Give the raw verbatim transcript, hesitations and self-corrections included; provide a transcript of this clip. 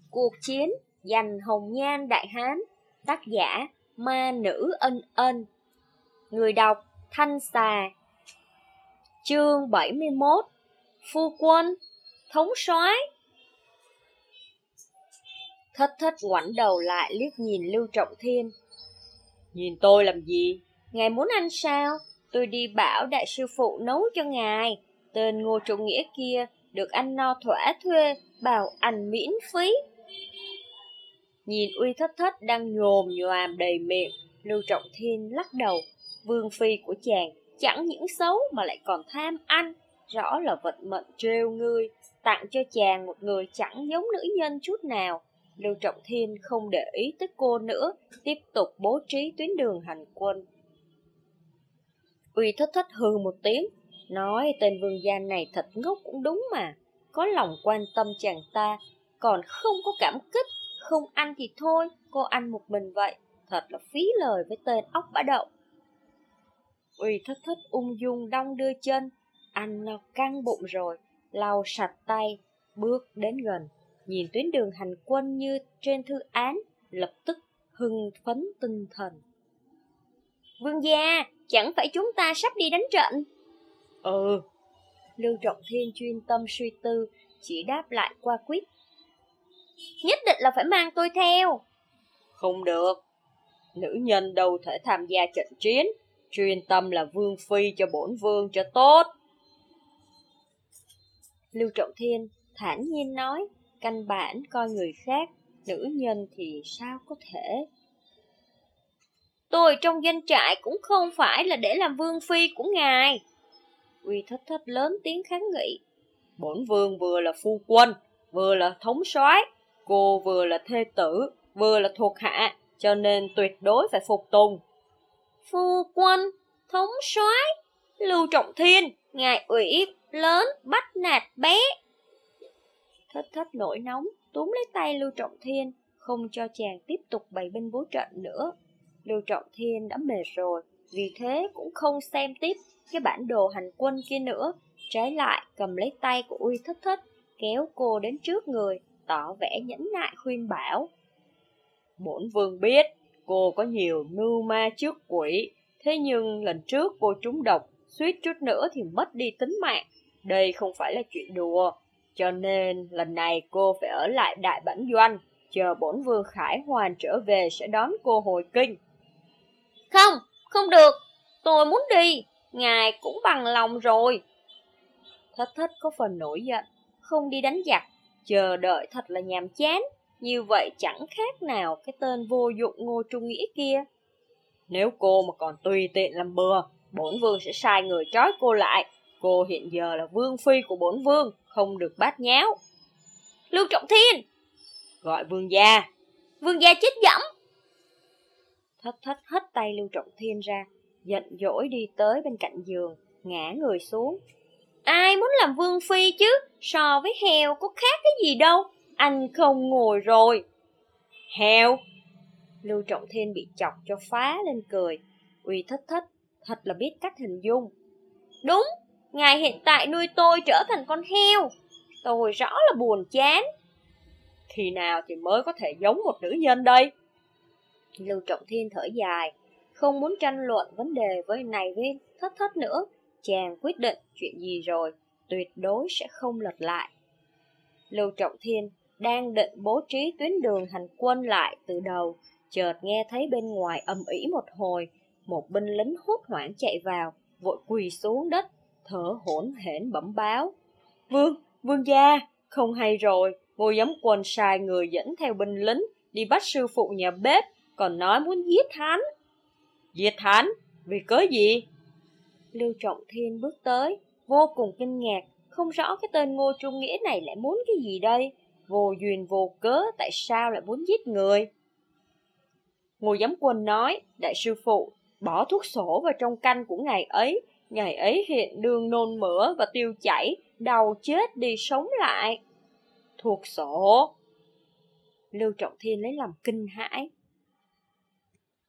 Cuộc chiến giành hồng nhan đại hán. Tác giả Ma Nữ Ân Ân. Người đọc Thanh Xà. Chương bảy mươi mốt. Phu quân, thống soái. Thất thất ngoảnh đầu lại liếc nhìn Lưu Trọng Thiên. Nhìn tôi làm gì? Ngài muốn ăn sao? Tôi đi bảo đại sư phụ nấu cho ngài. Tên Ngô Trọng Nghĩa kia được ăn no thỏa thuê, bảo ăn miễn phí. Nhìn Uy Thất Thất đang nhồm nhoàm đầy miệng, Lưu Trọng Thiên lắc đầu. Vương phi của chàng chẳng những xấu mà lại còn tham ăn, rõ là vận mệnh trêu ngươi, tặng cho chàng một người chẳng giống nữ nhân chút nào. Lưu Trọng Thiên không để ý tới cô nữa, tiếp tục bố trí tuyến đường hành quân. Uy Thất Thất hừ một tiếng, nói tên vương gia này thật ngốc cũng đúng mà, có lòng quan tâm chàng ta, còn không có cảm kích, không ăn thì thôi, cô ăn một mình vậy, thật là phí lời với tên ốc bã đậu. Uy Thất Thất ung dung đong đưa chân, ăn no căng bụng rồi, lau sạch tay, bước đến gần, nhìn tuyến đường hành quân như trên thư án, lập tức hưng phấn tinh thần. Vương gia, chẳng phải chúng ta sắp đi đánh trận? Ừ. Lưu Trọng Thiên chuyên tâm suy tư, chỉ đáp lại qua quyết. Nhất định là phải mang tôi theo. Không được. Nữ nhân đâu thể tham gia trận chiến, chuyên tâm là vương phi cho bổn vương cho tốt. Lưu Trọng Thiên thản nhiên nói, căn bản coi người khác, nữ nhân thì sao có thể. Tôi trong doanh trại cũng không phải là để làm vương phi của ngài. Uy Thất Thất lớn tiếng kháng nghị. Bổn vương vừa là phu quân, vừa là thống soái, cô vừa là thê tử, vừa là thuộc hạ, cho nên tuyệt đối phải phục tùng. Phu quân, thống soái, Lưu Trọng Thiên, ngài ủy lớn bắt nạt bé. Thất Thất nổi nóng, túm lấy tay Lưu Trọng Thiên, không cho chàng tiếp tục bày binh bố trận nữa. Lưu Trọng Thiên đã mệt rồi, vì thế cũng không xem tiếp cái bản đồ hành quân kia nữa, trái lại cầm lấy tay của Uy Thất Thất, kéo cô đến trước người, tỏ vẻ nhẫn nại khuyên bảo. Bổn vương biết cô có nhiều mưu ma trước quỷ, thế nhưng lần trước cô trúng độc, suýt chút nữa thì mất đi tính mạng. Đây không phải là chuyện đùa, cho nên lần này cô phải ở lại Đại Bản Doanh, chờ bổn vương Khải Hoàn trở về sẽ đón cô hồi kinh. Không, không được, tôi muốn đi, ngài cũng bằng lòng rồi. Thất Thất có phần nổi giận, không đi đánh giặc, chờ đợi thật là nhàm chán, như vậy chẳng khác nào cái tên vô dụng Ngô Trung Nghĩa kia. Nếu cô mà còn tùy tiện làm bừa, bổn vương sẽ sai người trói cô lại. Cô hiện giờ là vương phi của bổn vương, không được bát nháo. Lưu Trọng Thiên! Gọi vương gia. Vương gia chết dẫm! Thất Thất hất tay Lưu Trọng Thiên ra, giận dỗi đi tới bên cạnh giường, ngã người xuống. Ai muốn làm vương phi chứ, so với heo có khác cái gì đâu, anh không ngồi rồi. Heo? Lưu Trọng Thiên bị chọc cho phá lên cười. Uy Thất Thất thật là biết cách hình dung. Đúng, ngài hiện tại nuôi tôi trở thành con heo, tôi rõ là buồn chán. Khi nào thì mới có thể giống một nữ nhân đây? Lưu Trọng Thiên thở dài, không muốn tranh luận vấn đề với này với Thất Thất nữa. Chàng quyết định chuyện gì rồi, tuyệt đối sẽ không lật lại. Lưu Trọng Thiên đang định bố trí tuyến đường hành quân lại từ đầu, chợt nghe thấy bên ngoài ầm ĩ một hồi, một binh lính hốt hoảng chạy vào, vội quỳ xuống đất, thở hổn hển bẩm báo. Vương, vương gia, không hay rồi, Ngô Giám Quân sai người dẫn theo binh lính đi bắt sư phụ nhà bếp, còn nói muốn giết hắn. Giết hắn? Vì cớ gì? Lưu Trọng Thiên bước tới, vô cùng kinh ngạc, không rõ cái tên Ngô Trung Nghĩa này lại muốn cái gì đây, vô duyên vô cớ tại sao lại muốn giết người. Ngô Giám Quân nói, đại sư phụ bỏ thuốc sổ vào trong canh của ngày ấy, ngày ấy hiện đương nôn mửa và tiêu chảy, đau chết đi sống lại. Thuốc sổ? Lưu Trọng Thiên lấy làm kinh hãi,